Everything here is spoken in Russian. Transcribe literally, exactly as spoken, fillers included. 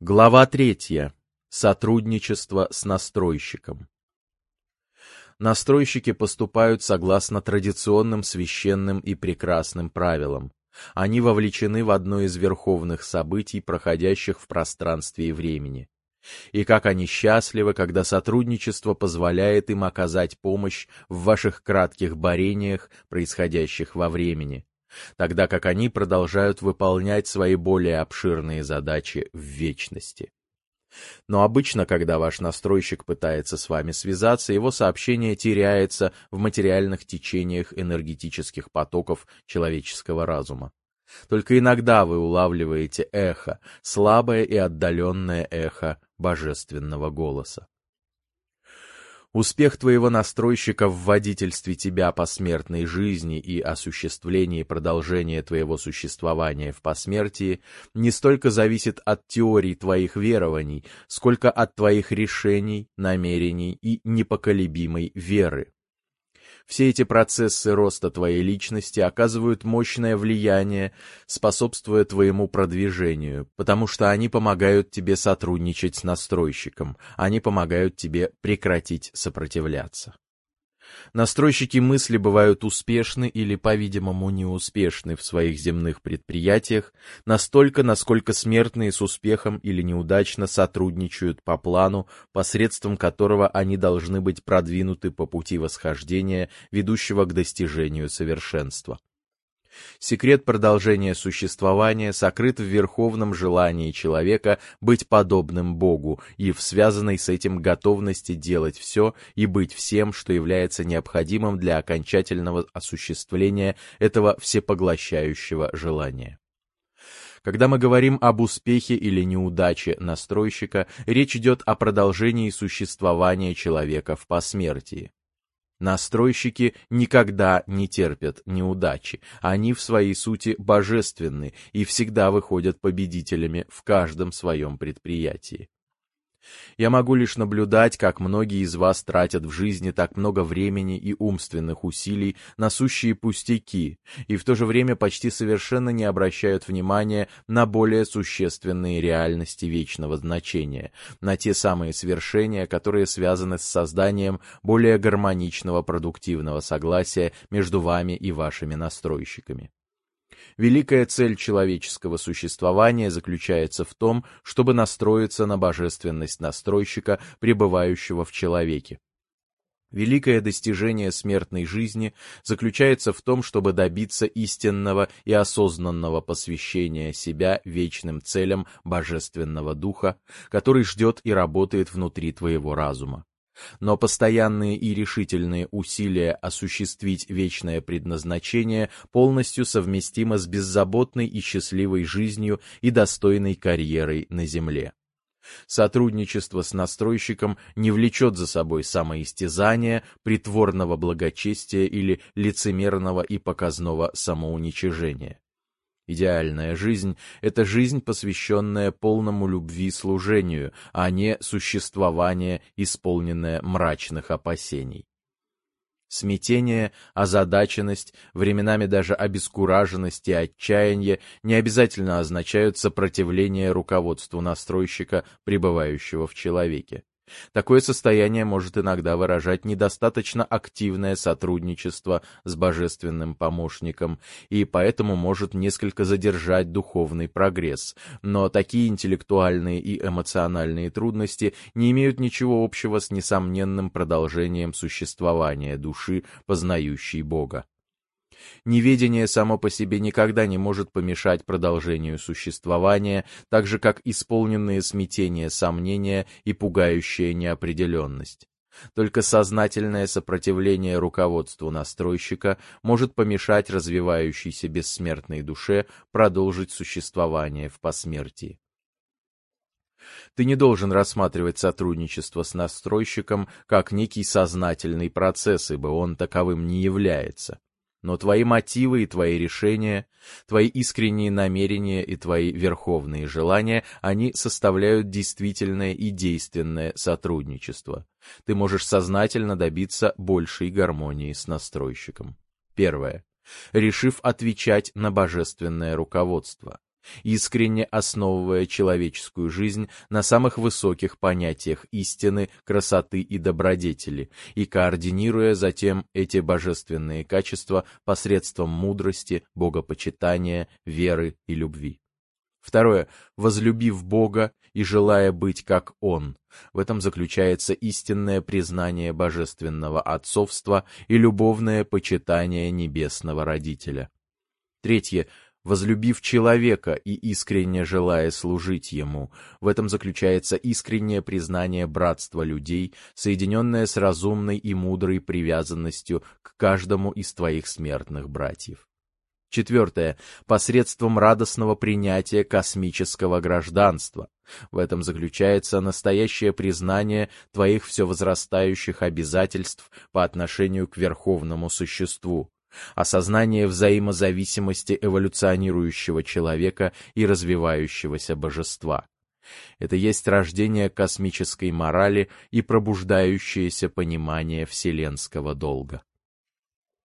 Глава третья. Сотрудничество с настройщиком. Настройщики поступают согласно традиционным священным и прекрасным правилам. Они вовлечены в одно из верховных событий, проходящих в пространстве и времени. И как они счастливы, когда сотрудничество позволяет им оказать помощь в ваших кратких борениях, происходящих во времени, тогда как они продолжают выполнять свои более обширные задачи в вечности. Но обычно, когда ваш настройщик пытается с вами связаться, его сообщение теряется в материальных течениях энергетических потоков человеческого разума. Только иногда вы улавливаете эхо, слабое и отдаленное эхо божественного голоса. Успех твоего настройщика в водительстве тебя по смертной жизни и осуществлении продолжения твоего существования в посмертии не столько зависит от теорий твоих верований, сколько от твоих решений, намерений и непоколебимой веры. Все эти процессы роста твоей личности оказывают мощное влияние, способствуя твоему продвижению, потому что они помогают тебе сотрудничать с настройщиком, они помогают тебе прекратить сопротивляться. Настройщики мысли бывают успешны или, по-видимому, неуспешны в своих земных предприятиях настолько, насколько смертные с успехом или неудачно сотрудничают по плану, посредством которого они должны быть продвинуты по пути восхождения, ведущего к достижению совершенства. Секрет продолжения существования сокрыт в верховном желании человека быть подобным Богу и в связанной с этим готовности делать все и быть всем, что является необходимым для окончательного осуществления этого всепоглощающего желания. Когда мы говорим об успехе или неудаче настройщика, речь идет о продолжении существования человека в посмертии. Настройщики никогда не терпят неудачи, они в своей сути божественны и всегда выходят победителями в каждом своем предприятии. Я могу лишь наблюдать, как многие из вас тратят в жизни так много времени и умственных усилий на сущие пустяки, и в то же время почти совершенно не обращают внимания на более существенные реальности вечного значения, на те самые свершения, которые связаны с созданием более гармоничного продуктивного согласия между вами и вашими настройщиками. Великая цель человеческого существования заключается в том, чтобы настроиться на божественность настройщика, пребывающего в человеке. Великое достижение смертной жизни заключается в том, чтобы добиться истинного и осознанного посвящения себя вечным целям Божественного Духа, который ждет и работает внутри твоего разума. Но постоянные и решительные усилия осуществить вечное предназначение полностью совместимы с беззаботной и счастливой жизнью и достойной карьерой на земле. Сотрудничество с настройщиком не влечет за собой самоистязания, притворного благочестия или лицемерного и показного самоуничижения. Идеальная жизнь — это жизнь, посвященная полному любви служению, а не существование, исполненное мрачных опасений. Смятение, озадаченность, временами даже обескураженность и отчаяние не обязательно означают сопротивление руководству настройщика, пребывающего в человеке. Такое состояние может иногда выражать недостаточно активное сотрудничество с божественным помощником и поэтому может несколько задержать духовный прогресс, но такие интеллектуальные и эмоциональные трудности не имеют ничего общего с несомненным продолжением существования души, познающей Бога. Неведение само по себе никогда не может помешать продолжению существования, так же как исполненные смятения сомнения и пугающая неопределенность. Только сознательное сопротивление руководству настройщика может помешать развивающейся бессмертной душе продолжить существование в посмертии. Ты не должен рассматривать сотрудничество с настройщиком как некий сознательный процесс, ибо он таковым не является. Но твои мотивы и твои решения, твои искренние намерения и твои верховные желания, они составляют действительное и действенное сотрудничество. Ты можешь сознательно добиться большей гармонии с настройщиком. Первое. Решив отвечать на божественное руководство. искренне основывая человеческую жизнь на самых высоких понятиях истины, красоты и добродетели, и координируя затем эти божественные качества посредством мудрости, богопочитания, веры и любви. Второе. Возлюбив Бога и желая быть как Он. В этом заключается истинное признание божественного отцовства и любовное почитание небесного родителя. Третье. Возлюбив человека и искренне желая служить ему. В этом заключается искреннее признание братства людей, соединенное с разумной и мудрой привязанностью к каждому из твоих смертных братьев. Четвертое. Посредством радостного принятия космического гражданства. В этом заключается настоящее признание твоих все возрастающих обязательств по отношению к верховному существу, осознание взаимозависимости эволюционирующего человека и развивающегося божества. Это есть рождение космической морали и пробуждающееся понимание вселенского долга.